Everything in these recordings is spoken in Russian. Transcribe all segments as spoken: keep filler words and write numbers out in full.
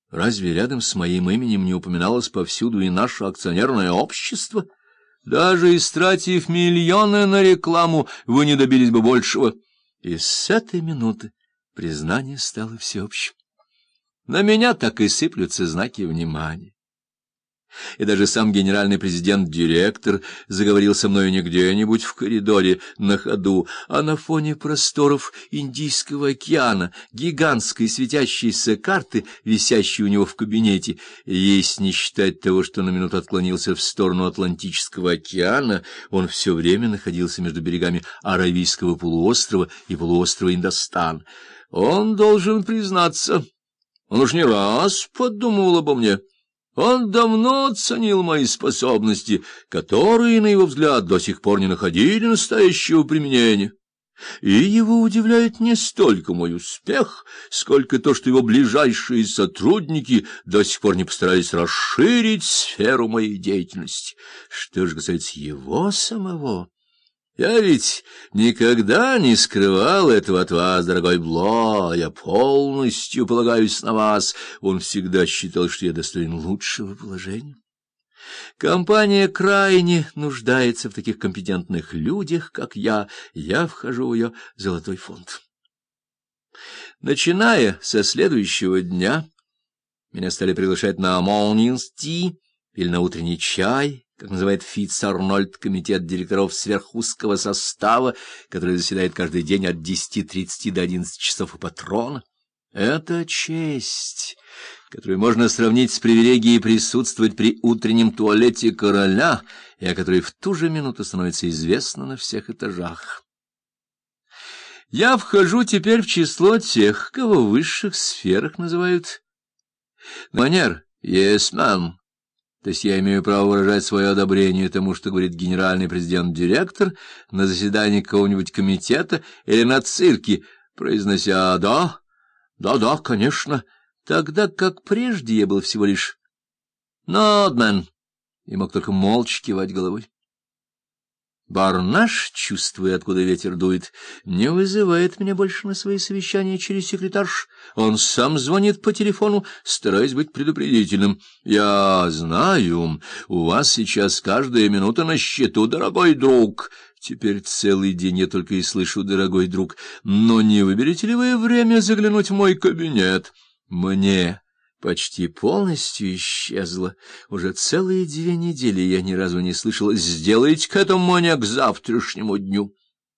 Разве рядом с моим именем не упоминалось повсюду и наше акционерное общество? Даже истратив миллионы на рекламу, вы не добились бы большего. И с этой минуты признание стало всеобщим. На меня так и сыплются знаки внимания. И даже сам генеральный президент-директор заговорил со мною не где-нибудь в коридоре на ходу, а на фоне просторов Индийского океана, гигантской светящейся карты, висящей у него в кабинете. Если не считать того, что на минуту отклонился в сторону Атлантического океана, он все время находился между берегами Аравийского полуострова и полуострова Индостан. Он должен признаться, он уж не раз подумывал обо мне. Он давно оценил мои способности, которые, на его взгляд, до сих пор не находили настоящего применения. И его удивляет не столько мой успех, сколько то, что его ближайшие сотрудники до сих пор не постарались расширить сферу моей деятельности. Что же касается его самого, я ведь никогда не скрывал этого от вас, дорогой Бло, я полностью полагаюсь на вас. Он всегда считал, что я достоин лучшего положения. Компания крайне нуждается в таких компетентных людях, как я. Я вхожу в ее золотой фонд. Начиная со следующего дня, меня стали приглашать на morning tea или на утренний чай, как называет Фитц-Арнольд комитет директоров сверхузкого состава, который заседает каждый день от десяти тридцати до одиннадцати часов у патрона. Это честь, которую можно сравнить с привилегией присутствовать при утреннем туалете короля, и о которой в ту же минуту становится известно на всех этажах. Я вхожу теперь в число тех, кого в высших сферах называют манер «yes, ma'am». То есть я имею право выражать свое одобрение тому, что говорит генеральный президент-директор на заседании какого-нибудь комитета или на цирке, произнося «да, да-да, конечно», тогда как прежде я был всего лишь «нодмен» и мог только молча кивать головой. Барнаш, чувствуя, откуда ветер дует, не вызывает меня больше на свои совещания через секретарш. Он сам звонит по телефону, стараясь быть предупредительным. «Я знаю, у вас сейчас каждая минута на счету, дорогой друг». Теперь целый день я только и слышу «дорогой друг». «Но не выберете ли вы время заглянуть в мой кабинет?» Мне почти полностью исчезла. Уже целые две недели я ни разу не слышала «сделайте к этому мне к завтрашнему дню».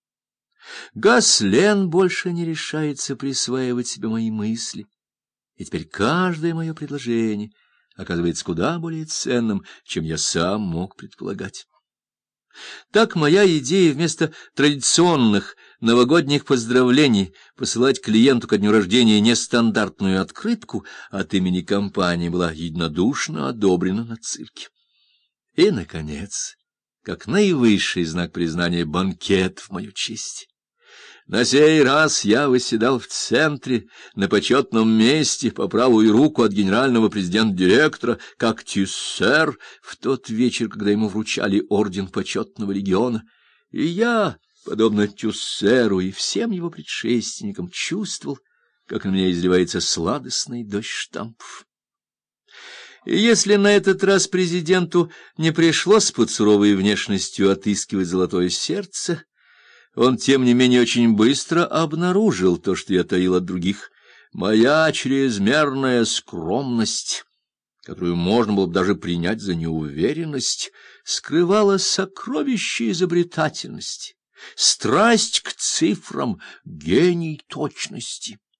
Гаслен больше не решается присваивать себе мои мысли, и теперь каждое мое предложение оказывается куда более ценным, чем я сам мог предполагать. Так моя идея вместо традиционных новогодних поздравлений посылать клиенту ко дню рождения нестандартную открытку от имени компании была единодушно одобрена на цирке. И, наконец, как наивысший знак признания, банкет в мою честь. На сей раз я восседал в центре, на почетном месте, по правую руку от генерального президента-директора, как Тюссер в тот вечер, когда ему вручали орден почетного легиона. И я, подобно Тюссеру и всем его предшественникам, чувствовал, как на меня изливается сладостный дождь штампов. И если на этот раз президенту не пришлось под суровой внешностью отыскивать золотое сердце, он, тем не менее, очень быстро обнаружил то, что я таил от других. Моя чрезмерная скромность, которую можно было бы даже принять за неуверенность, скрывала сокровище изобретательности, страсть к цифрам, гений точности.